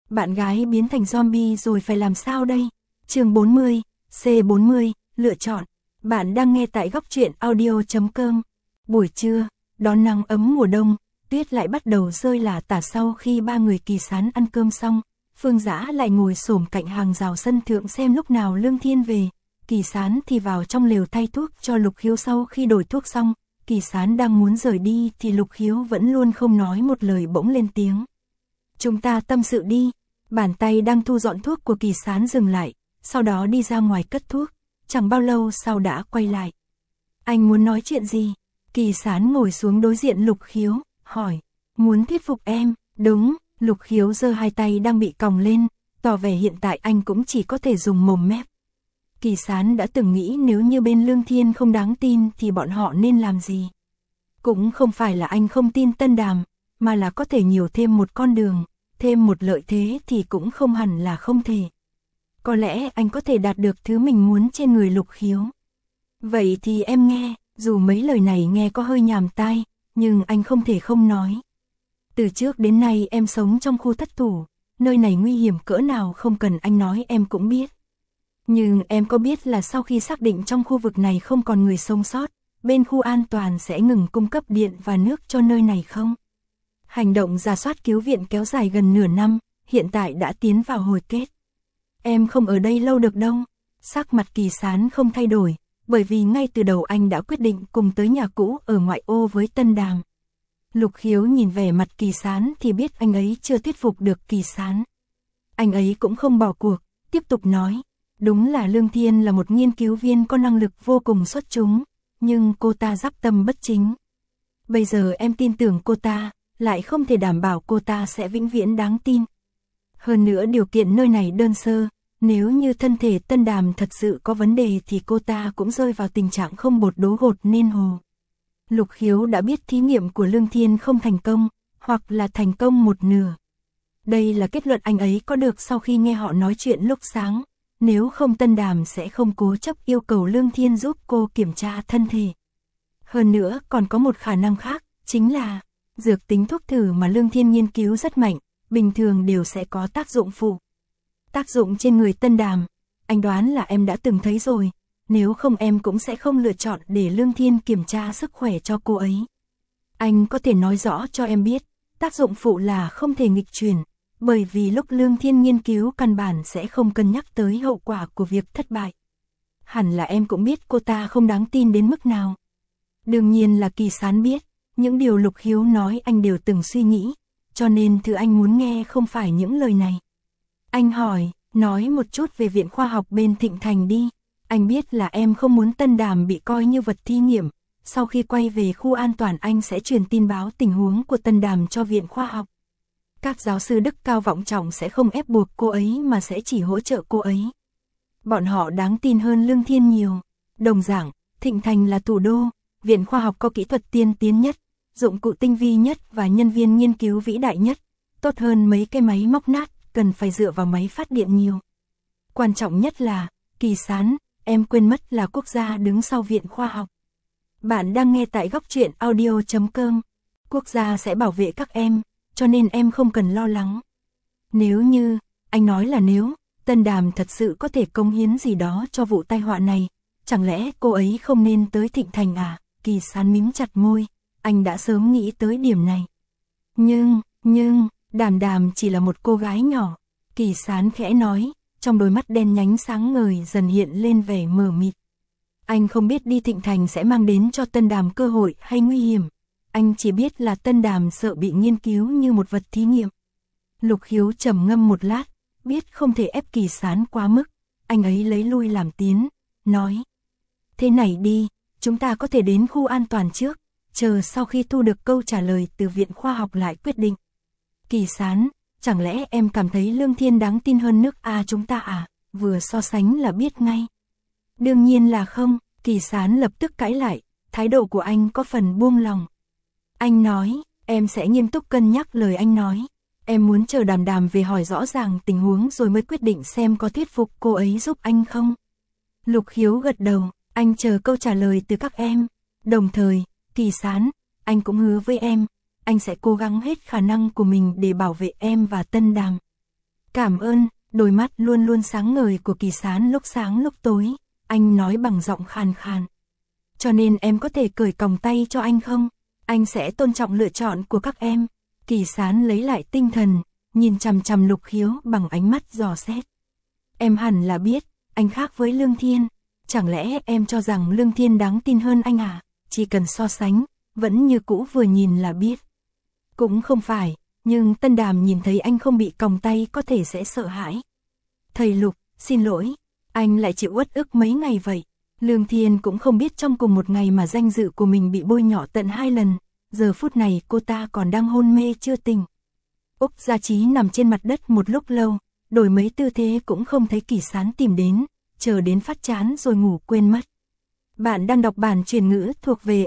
Bạn gái biến thành zombie rồi phải làm sao đây? Chương 40, C40, lựa chọn. Bạn đang nghe tại góc truyện audio.com. Buổi trưa, đón nắng ấm mùa đông, tuyết lại bắt đầu rơi lả tả sau khi ba người Kỳ Sán ăn cơm xong. Phương Dã lại ngồi xổm cạnh hàng rào sân thượng xem lúc nào Lương Thiên về. Kỳ Sán thì vào trong lều thay thuốc cho Lục Khiếu. Sau khi đổi thuốc xong, Kỳ Sán đang muốn rời đi thì Lục Khiếu vẫn luôn không nói một lời bỗng lên tiếng. Chúng ta tâm sự đi. Bàn tay đang thu dọn thuốc của Kỳ Sán dừng lại, sau đó đi ra ngoài cất thuốc, chẳng bao lâu sau đã quay lại. Anh muốn nói chuyện gì? Kỳ Sán ngồi xuống đối diện Lục Khiếu, hỏi. Muốn thuyết phục em, đúng. Lục Khiếu giơ hai tay đang bị còng lên, tỏ vẻ hiện tại anh cũng chỉ có thể dùng mồm mép. Kỳ Sán đã từng nghĩ nếu như bên Lương Thiên không đáng tin thì bọn họ nên làm gì. Cũng không phải là anh không tin Tân Đàm, mà là có thể nhiều thêm một con đường, thêm một lợi thế thì cũng không hẳn là không thể. Có lẽ anh có thể đạt được thứ mình muốn trên người Lục Khiếu. Vậy thì em nghe, dù mấy lời này nghe có hơi nhàm tai, nhưng anh không thể không nói. Từ trước đến nay em sống trong khu thất thủ, nơi này nguy hiểm cỡ nào không cần anh nói em cũng biết. Nhưng em có biết là sau khi xác định trong khu vực này không còn người sống sót, bên khu an toàn sẽ ngừng cung cấp điện và nước cho nơi này không? Hành động rà soát cứu viện kéo dài gần nửa năm, hiện tại đã tiến vào hồi kết. Em không ở đây lâu được đâu. Sắc mặt Kỳ Sán không thay đổi, bởi vì ngay từ đầu anh đã quyết định cùng tới nhà cũ ở ngoại ô với Tân Đàm. Lục Khiếu nhìn vẻ mặt Kỳ Sán thì biết anh ấy chưa thuyết phục được Kỳ Sán. Anh ấy cũng không bỏ cuộc, tiếp tục nói. Đúng là Lương Thiên là một nghiên cứu viên có năng lực vô cùng xuất chúng, nhưng cô ta giáp tâm bất chính. Bây giờ em tin tưởng cô ta, lại không thể đảm bảo cô ta sẽ vĩnh viễn đáng tin. Hơn nữa điều kiện nơi này đơn sơ, nếu như thân thể Tân Đàm thật sự có vấn đề thì cô ta cũng rơi vào tình trạng không bột đố gột nên hồ. Lục Khiếu đã biết thí nghiệm của Lương Thiên không thành công, hoặc là thành công một nửa. Đây là kết luận anh ấy có được sau khi nghe họ nói chuyện lúc sáng. Nếu không Tân Đàm sẽ không cố chấp yêu cầu Lương Thiên giúp cô kiểm tra thân thể. Hơn nữa còn có một khả năng khác, chính là dược tính thuốc thử mà Lương Thiên nghiên cứu rất mạnh, bình thường đều sẽ có tác dụng phụ. Tác dụng trên người Tân Đàm, anh đoán là em đã từng thấy rồi, nếu không em cũng sẽ không lựa chọn để Lương Thiên kiểm tra sức khỏe cho cô ấy. Anh có thể nói rõ cho em biết, tác dụng phụ là không thể nghịch chuyển, bởi vì lúc Lương Thiên nghiên cứu căn bản sẽ không cân nhắc tới hậu quả của việc thất bại. Hẳn là em cũng biết cô ta không đáng tin đến mức nào. Đương nhiên là Kỳ Sán biết, những điều Lục Khiếu nói anh đều từng suy nghĩ, cho nên thứ anh muốn nghe không phải những lời này. Anh hỏi, nói một chút về viện khoa học bên Thịnh Thành đi. Anh biết là em không muốn Tân Đàm bị coi như vật thí nghiệm. Sau khi quay về khu an toàn anh sẽ truyền tin báo tình huống của Tân Đàm cho viện khoa học. Các giáo sư đức cao vọng trọng sẽ không ép buộc cô ấy mà sẽ chỉ hỗ trợ cô ấy. Bọn họ đáng tin hơn Lương Thiên nhiều. Đồng dạng, Thịnh Thành là thủ đô, viện khoa học có kỹ thuật tiên tiến nhất, dụng cụ tinh vi nhất và nhân viên nghiên cứu vĩ đại nhất, tốt hơn mấy cái máy móc nát, cần phải dựa vào máy phát điện nhiều. Quan trọng nhất là, Kỳ Sán, em quên mất là quốc gia đứng sau viện khoa học. Bạn đang nghe tại góc truyện audio.com. Quốc gia sẽ bảo vệ các em, cho nên em không cần lo lắng. Nếu như, anh nói là nếu, Tân Đàm thật sự có thể cống hiến gì đó cho vụ tai họa này, chẳng lẽ cô ấy không nên tới Thịnh Thành à? Kỳ Sán mím chặt môi, anh đã sớm nghĩ tới điểm này. Nhưng, Đàm chỉ là một cô gái nhỏ. Kỳ Sán khẽ nói, trong đôi mắt đen nhánh sáng ngời dần hiện lên vẻ mờ mịt. Anh không biết đi Thịnh Thành sẽ mang đến cho Tân Đàm cơ hội hay nguy hiểm. Anh chỉ biết là Tân Đàm sợ bị nghiên cứu như một vật thí nghiệm. Lục Khiếu trầm ngâm một lát, biết không thể ép Kỳ Sán quá mức. Anh ấy lấy lui làm tiến, nói. Thế này đi, chúng ta có thể đến khu an toàn trước, chờ sau khi thu được câu trả lời từ viện khoa học lại quyết định. Kỳ Sán, chẳng lẽ em cảm thấy Lương Thiên đáng tin hơn nước A chúng ta à? Vừa so sánh là biết ngay. Đương nhiên là không, Kỳ Sán lập tức cãi lại, thái độ của anh có phần buông lòng. Anh nói, em sẽ nghiêm túc cân nhắc lời anh nói. Em muốn chờ Đàm về hỏi rõ ràng tình huống rồi mới quyết định xem có thuyết phục cô ấy giúp anh không. Lục Khiếu gật đầu, anh chờ câu trả lời từ các em. Đồng thời, Kỳ Sán, anh cũng hứa với em, anh sẽ cố gắng hết khả năng của mình để bảo vệ em và Tân Đàm. Cảm ơn, đôi mắt luôn luôn sáng ngời của Kỳ Sán lúc sáng lúc tối, anh nói bằng giọng khàn khàn. Cho nên em có thể cởi còng tay cho anh không? Anh sẽ tôn trọng lựa chọn của các em. Kỳ Sán lấy lại tinh thần, nhìn chằm chằm Lục Khiếu bằng ánh mắt dò xét. Em hẳn là biết, anh khác với Lương Thiên. Chẳng lẽ em cho rằng Lương Thiên đáng tin hơn anh à? Chỉ cần so sánh, vẫn như cũ vừa nhìn là biết. Cũng không phải, nhưng Tân Đàm nhìn thấy anh không bị còng tay có thể sẽ sợ hãi. Thầy Lục, xin lỗi, anh lại chịu uất ức mấy ngày vậy. Lương Thiên cũng không biết trong cùng một ngày mà danh dự của mình bị bôi nhọ tận 2 lần. Giờ phút này cô ta còn đang hôn mê chưa tỉnh. Úc Gia Chí nằm trên mặt đất một lúc lâu, đổi mấy tư thế cũng không thấy Kỳ Sán tìm đến, chờ đến phát chán rồi ngủ quên mất. Bạn đang đọc bản truyền ngữ thuộc về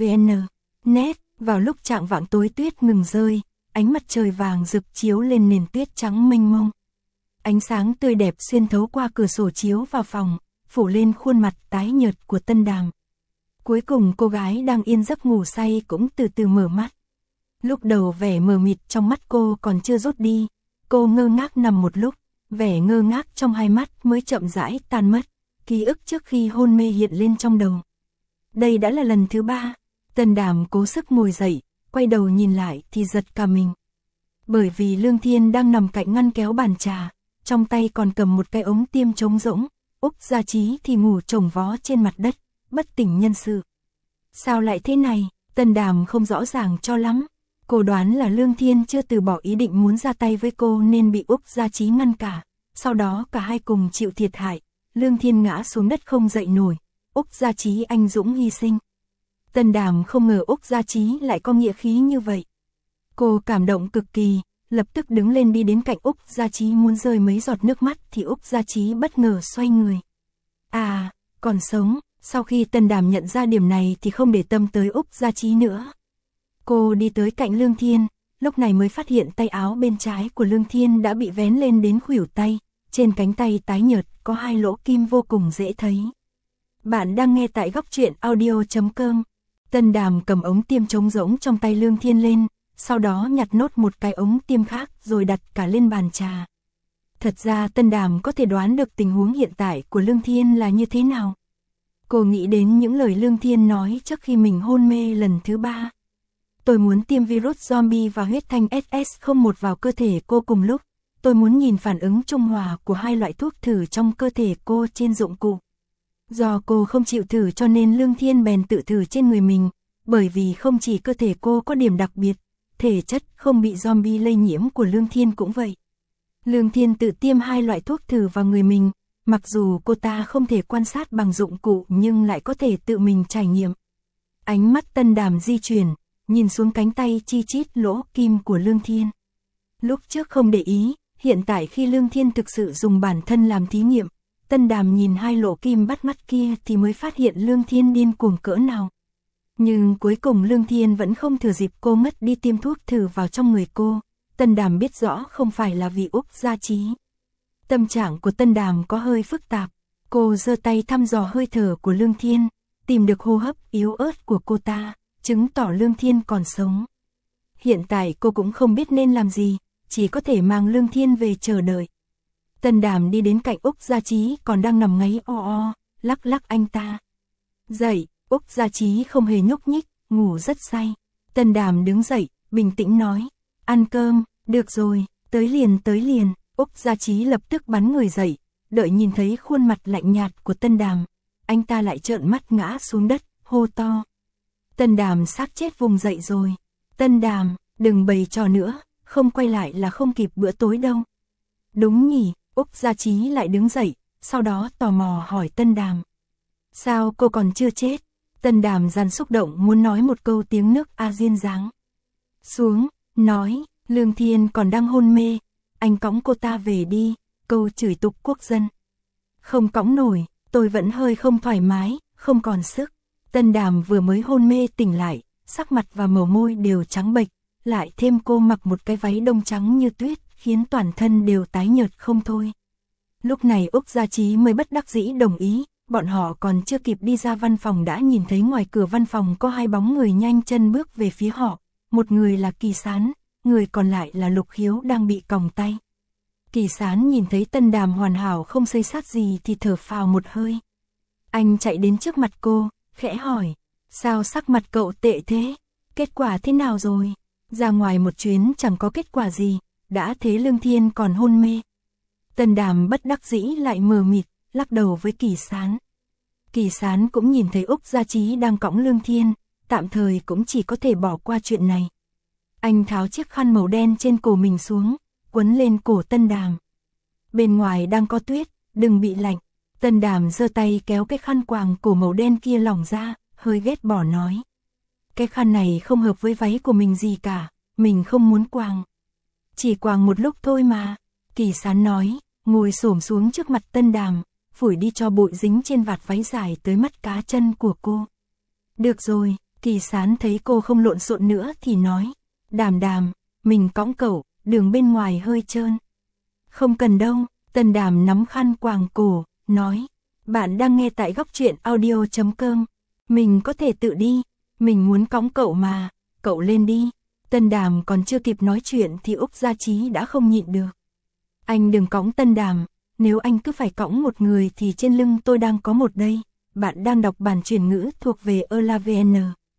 ELAVN.net. Vào lúc chạng vạng tối tuyết ngừng rơi, ánh mặt trời vàng rực chiếu lên nền tuyết trắng mênh mông. Ánh sáng tươi đẹp xuyên thấu qua cửa sổ chiếu vào phòng, phủ lên khuôn mặt tái nhợt của Tân Đàm. Cuối cùng cô gái đang yên giấc ngủ say cũng từ từ mở mắt. Lúc đầu vẻ mờ mịt trong mắt cô còn chưa rút đi, cô ngơ ngác nằm một lúc, vẻ ngơ ngác trong hai mắt mới chậm rãi tan mất, ký ức trước khi hôn mê hiện lên trong đầu. Đây đã là lần thứ 3, Tân Đàm cố sức ngồi dậy, quay đầu nhìn lại thì giật cả mình. Bởi vì Lương Thiên đang nằm cạnh ngăn kéo bàn trà, trong tay còn cầm một cái ống tiêm trống rỗng, Úc Gia Chí thì ngủ chồng vó trên mặt đất, bất tỉnh nhân sự. Sao lại thế này? Tân Đàm không rõ ràng cho lắm. Cô đoán là Lương Thiên chưa từ bỏ ý định muốn ra tay với cô nên bị Úc Gia Chí ngăn cả. Sau đó cả hai cùng chịu thiệt hại. Lương Thiên ngã xuống đất không dậy nổi. Úc Gia Chí anh dũng hy sinh. Tân Đàm không ngờ Úc Gia Chí lại có nghĩa khí như vậy. Cô cảm động cực kỳ, lập tức đứng lên đi đến cạnh Úc Gia Chí muốn rơi mấy giọt nước mắt thì Úc Gia Chí bất ngờ xoay người. À, còn sống. Sau khi Tân Đàm nhận ra điểm này thì không để tâm tới Úc Gia Chí nữa. Cô đi tới cạnh Lương Thiên, lúc này mới phát hiện tay áo bên trái của Lương Thiên đã bị vén lên đến khuỷu tay, trên cánh tay tái nhợt có 2 lỗ kim vô cùng dễ thấy. Bạn đang nghe tại góc truyện audio.com. Tân Đàm cầm ống tiêm trống rỗng trong tay Lương Thiên lên, sau đó nhặt nốt một cái ống tiêm khác rồi đặt cả lên bàn trà. Thật ra Tân Đàm có thể đoán được tình huống hiện tại của Lương Thiên là như thế nào. Cô nghĩ đến những lời Lương Thiên nói trước khi mình hôn mê lần thứ 3. Tôi muốn tiêm virus zombie và huyết thanh SS01 vào cơ thể cô cùng lúc. Tôi muốn nhìn phản ứng trung hòa của 2 loại thuốc thử trong cơ thể cô trên dụng cụ. Do cô không chịu thử cho nên Lương Thiên bèn tự thử trên người mình, bởi vì không chỉ cơ thể cô có điểm đặc biệt, thể chất không bị zombie lây nhiễm của Lương Thiên cũng vậy. Lương Thiên tự tiêm 2 loại thuốc thử vào người mình, mặc dù cô ta không thể quan sát bằng dụng cụ nhưng lại có thể tự mình trải nghiệm. Ánh mắt Tân Đàm di chuyển, nhìn xuống cánh tay chi chít lỗ kim của Lương Thiên. Lúc trước không để ý, hiện tại khi Lương Thiên thực sự dùng bản thân làm thí nghiệm, Tân Đàm nhìn 2 lỗ kim bắt mắt kia thì mới phát hiện Lương Thiên điên cuồng cỡ nào. Nhưng cuối cùng Lương Thiên vẫn không thừa dịp cô mất đi tiêm thuốc thử vào trong người cô. Tân Đàm biết rõ không phải là vì Úc Gia Chí. Tâm trạng của Tân Đàm có hơi phức tạp. Cô giơ tay thăm dò hơi thở của Lương Thiên, tìm được hô hấp yếu ớt của cô ta, chứng tỏ Lương Thiên còn sống. Hiện tại cô cũng không biết nên làm gì, chỉ có thể mang Lương Thiên về chờ đợi. Tân Đàm đi đến cạnh Úc Gia Chí còn đang nằm ngáy o o, lắc lắc anh ta. Dậy, Úc Gia Chí không hề nhúc nhích, ngủ rất say. Tân Đàm đứng dậy, bình tĩnh nói, ăn cơm, được rồi, tới liền. Úc Gia Chí lập tức bắn người dậy, đợi nhìn thấy khuôn mặt lạnh nhạt của Tân Đàm, anh ta lại trợn mắt ngã xuống đất, hô to. Tân Đàm xác chết vùng dậy rồi. Tân Đàm, đừng bày trò nữa, không quay lại là không kịp bữa tối đâu. Đúng nhỉ, Úc Gia Chí lại đứng dậy, sau đó tò mò hỏi Tân Đàm. Sao cô còn chưa chết? Tân Đàm dằn xúc động muốn nói một câu tiếng nước A duyên dáng. Xuống, nói, Lương Thiên còn đang hôn mê, anh cõng cô ta về đi, câu chửi tục quốc dân. Không cõng nổi, tôi vẫn hơi không thoải mái, không còn sức. Tân Đàm vừa mới hôn mê tỉnh lại, sắc mặt và màu môi đều trắng bệch, lại thêm cô mặc một cái váy đông trắng như tuyết, khiến toàn thân đều tái nhợt không thôi. Lúc này Úc Gia Chí mới bất đắc dĩ đồng ý, bọn họ còn chưa kịp đi ra văn phòng đã nhìn thấy ngoài cửa văn phòng có 2 bóng người nhanh chân bước về phía họ, một người là Kỳ Sán, người còn lại là Lục Khiếu đang bị còng tay. Kỳ Sán nhìn thấy Tân Đàm hoàn hảo không xây xát gì thì thở phào một hơi. Anh chạy đến trước mặt cô, khẽ hỏi, sao sắc mặt cậu tệ thế? Kết quả thế nào rồi? Ra ngoài một chuyến chẳng có kết quả gì, đã thế Lương Thiên còn hôn mê. Tân Đàm bất đắc dĩ lại mờ mịt, lắc đầu với Kỳ Sán. Kỳ Sán cũng nhìn thấy Úc Gia Chí đang cõng Lương Thiên, tạm thời cũng chỉ có thể bỏ qua chuyện này. Anh tháo chiếc khăn màu đen trên cổ mình xuống, quấn lên cổ Tân Đàm. Bên ngoài đang có tuyết, đừng bị lạnh. Tân Đàm giơ tay kéo cái khăn quàng cổ màu đen kia lỏng ra, hơi ghét bỏ nói. Cái khăn này không hợp với váy của mình gì cả, mình không muốn quàng. Chỉ quàng một lúc thôi mà, Kỳ Sán nói, ngồi xổm xuống trước mặt Tân Đàm, phủi đi cho bụi dính trên vạt váy dài tới mắt cá chân của cô. Được rồi, Kỳ Sán thấy cô không lộn xộn nữa thì nói, Đàm Đàm, mình cõng cậu, đường bên ngoài hơi trơn. Không cần đâu, Tân Đàm nắm khăn quàng cổ, nói, bạn đang nghe tại góc truyện audio.com, mình có thể tự đi, mình muốn cõng cậu mà, cậu lên đi. Tân Đàm còn chưa kịp nói chuyện thì Úc Gia Chí đã không nhịn được. Anh đừng cõng Tân Đàm, nếu anh cứ phải cõng một người thì trên lưng tôi đang có một đây. Bạn đang đọc bản chuyển ngữ thuộc về ELAVN.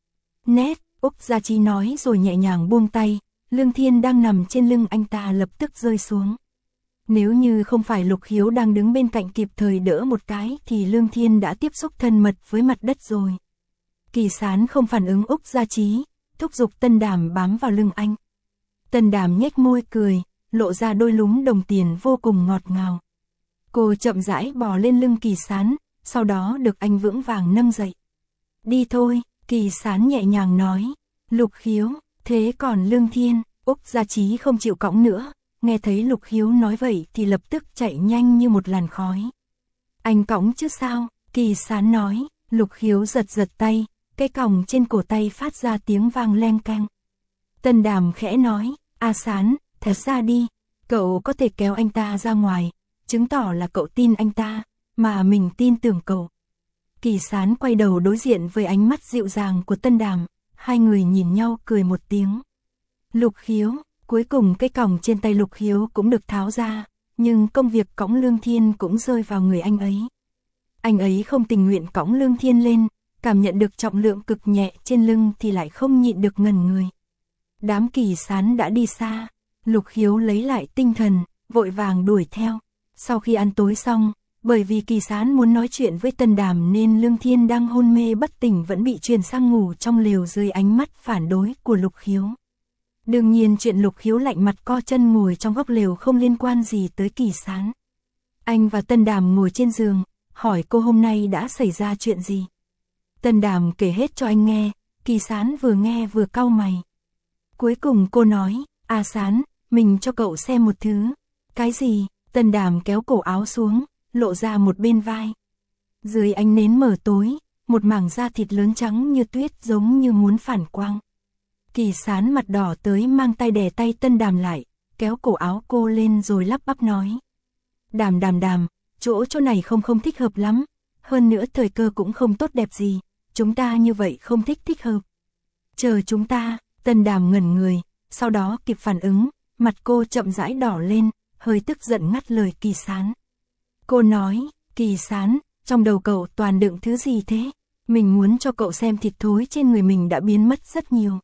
Net, Úc Gia Chí nói rồi nhẹ nhàng buông tay, Lương Thiên đang nằm trên lưng anh ta lập tức rơi xuống. Nếu như không phải Lục Khiếu đang đứng bên cạnh kịp thời đỡ một cái thì Lương Thiên đã tiếp xúc thân mật với mặt đất rồi. Kỳ Sán không phản ứng Úc Gia Chí, thúc giục Tân Đàm bám vào lưng anh. Tân Đàm nhếch môi cười, lộ ra đôi lúm đồng tiền vô cùng ngọt ngào. Cô chậm rãi bò lên lưng Kỳ Sán, sau đó được anh vững vàng nâng dậy. Đi thôi, Kỳ Sán nhẹ nhàng nói. Lục Khiếu, thế còn Lương Thiên, Úc Gia Chí không chịu cõng nữa, nghe thấy Lục Khiếu nói vậy thì lập tức chạy nhanh như một làn khói. Anh cõng chứ sao, Kỳ Sán nói. Lục Khiếu giật giật tay, cái còng trên cổ tay phát ra tiếng vang leng keng. Tân Đàm khẽ nói, A Sán, thật ra đi, cậu có thể kéo anh ta ra ngoài, chứng tỏ là cậu tin anh ta, mà mình tin tưởng cậu. Kỳ Sán quay đầu đối diện với ánh mắt dịu dàng của Tân Đàm, hai người nhìn nhau cười một tiếng. Lục Khiếu, cuối cùng cái còng trên tay Lục Khiếu cũng được tháo ra, nhưng công việc cõng Lương Thiên cũng rơi vào người anh ấy. Anh ấy không tình nguyện cõng Lương Thiên lên, cảm nhận được trọng lượng cực nhẹ trên lưng thì lại không nhịn được ngẩn người. Đám Kỳ Sán đã đi xa, Lục Khiếu lấy lại tinh thần, vội vàng đuổi theo. Sau khi ăn tối xong, bởi vì Kỳ Sán muốn nói chuyện với Tân Đàm nên Lương Thiên đang hôn mê bất tỉnh vẫn bị truyền sang ngủ trong lều dưới ánh mắt phản đối của Lục Khiếu. Đương nhiên chuyện Lục Khiếu lạnh mặt co chân ngồi trong góc lều không liên quan gì tới Kỳ Sán. Anh và Tân Đàm ngồi trên giường, hỏi cô hôm nay đã xảy ra chuyện gì. Tân Đàm kể hết cho anh nghe, Kỳ Sán vừa nghe vừa cau mày. Cuối cùng cô nói, A Sán, mình cho cậu xem một thứ. Cái gì? Tân Đàm kéo cổ áo xuống, lộ ra một bên vai. Dưới ánh nến mờ tối, một mảng da thịt lớn trắng như tuyết giống như muốn phản quang. Kỳ Sán mặt đỏ tới mang tay đè tay Tân Đàm lại, kéo cổ áo cô lên rồi lắp bắp nói. Đàm Đàm Đàm, chỗ này không thích hợp lắm, hơn nữa thời cơ cũng không tốt đẹp gì, chúng ta như vậy không thích hợp. Chờ chúng ta, Tân Đàm ngẩn người, sau đó kịp phản ứng, mặt cô chậm rãi đỏ lên, hơi tức giận ngắt lời Kỳ Sán. Cô nói, Kỳ Sán, trong đầu cậu toàn đựng thứ gì thế? Mình muốn cho cậu xem thịt thối trên người mình đã biến mất rất nhiều.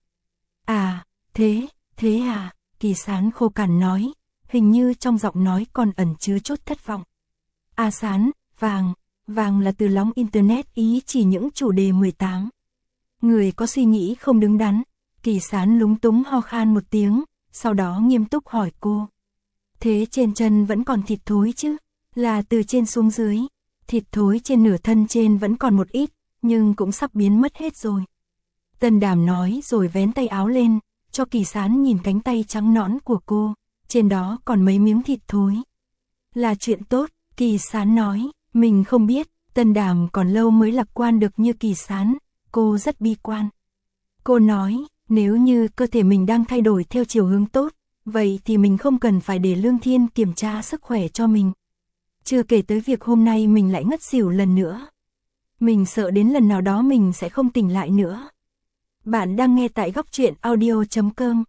À, thế à, Kỳ Sán khô cằn nói, hình như trong giọng nói còn ẩn chứa chút thất vọng. A Sán, vàng là từ lóng internet ý chỉ những chủ đề 18. Người có suy nghĩ không đứng đắn, Kỳ Sán lúng túng ho khan một tiếng, sau đó nghiêm túc hỏi cô. Thế trên chân vẫn còn thịt thối chứ? Là từ trên xuống dưới, thịt thối trên nửa thân trên vẫn còn một ít, nhưng cũng sắp biến mất hết rồi. Tân Đàm nói rồi vén tay áo lên, cho Kỳ Sán nhìn cánh tay trắng nõn của cô, trên đó còn mấy miếng thịt thối. Là chuyện tốt, Kỳ Sán nói, mình không biết, Tân Đàm còn lâu mới lạc quan được như Kỳ Sán, cô rất bi quan. Cô nói, nếu như cơ thể mình đang thay đổi theo chiều hướng tốt, vậy thì mình không cần phải để Lương Thiên kiểm tra sức khỏe cho mình. Chưa kể tới việc hôm nay mình lại ngất xỉu lần nữa. Mình sợ đến lần nào đó mình sẽ không tỉnh lại nữa. Bạn đang nghe tại góc truyện audio.com.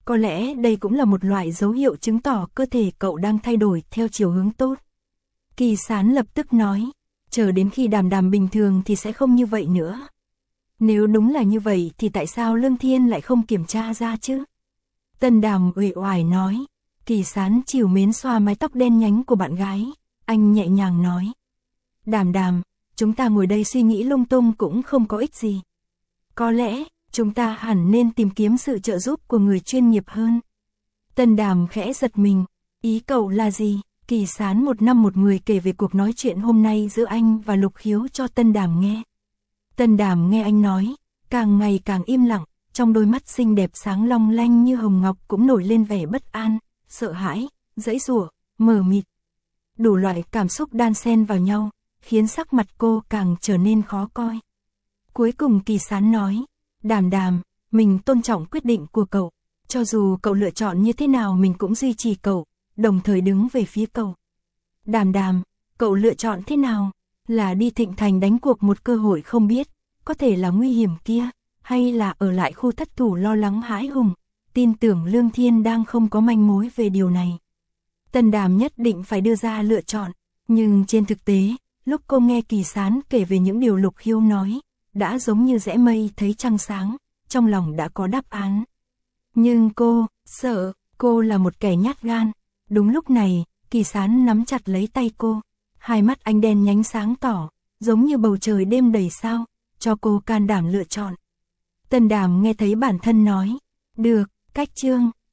Có lẽ đây cũng là một loại dấu hiệu chứng tỏ cơ thể cậu đang thay đổi theo chiều hướng tốt. Kỳ Sán lập tức nói, chờ đến khi Đàm Đàm bình thường thì sẽ không như vậy nữa. Nếu đúng là như vậy thì tại sao Lương Thiên lại không kiểm tra ra chứ? Tân Đàm uể oải nói. Kỳ Sán trìu mến xoa mái tóc đen nhánh của bạn gái, anh nhẹ nhàng nói. Đàm Đàm, chúng ta ngồi đây suy nghĩ lung tung cũng không có ích gì. Có lẽ, chúng ta hẳn nên tìm kiếm sự trợ giúp của người chuyên nghiệp hơn. Tân Đàm khẽ giật mình, ý cậu là gì? Kỳ Sán một năm một mười kể về cuộc nói chuyện hôm nay giữa anh và Lục Khiếu cho Tân Đàm nghe. Tân Đàm nghe anh nói, càng ngày càng im lặng, trong đôi mắt xinh đẹp sáng long lanh như hồng ngọc cũng nổi lên vẻ bất an, sợ hãi, giãy giụa, mờ mịt. Đủ loại cảm xúc đan xen vào nhau, khiến sắc mặt cô càng trở nên khó coi. Cuối cùng Kỳ Sán nói, Đàm Đàm, mình tôn trọng quyết định của cậu, cho dù cậu lựa chọn như thế nào mình cũng duy trì cậu, đồng thời đứng về phía cậu. Đàm Đàm, cậu lựa chọn thế nào? Là đi Thịnh Thành đánh cuộc một cơ hội không biết, có thể là nguy hiểm kia, hay là ở lại khu thất thủ lo lắng hãi hùng, tin tưởng Lương Thiên đang không có manh mối về điều này. Tân Đàm nhất định phải đưa ra lựa chọn, nhưng trên thực tế, lúc cô nghe Kỳ Sán kể về những điều Lục Khiếu nói, đã giống như rẽ mây thấy trăng sáng, trong lòng đã có đáp án. Nhưng cô, sợ, cô là một kẻ nhát gan. Đúng lúc này, Kỳ Sán nắm chặt lấy tay cô, hai mắt anh đen nhánh sáng tỏ, giống như bầu trời đêm đầy sao, cho cô can đảm lựa chọn. Tân Đàm nghe thấy bản thân nói, được, cách chương.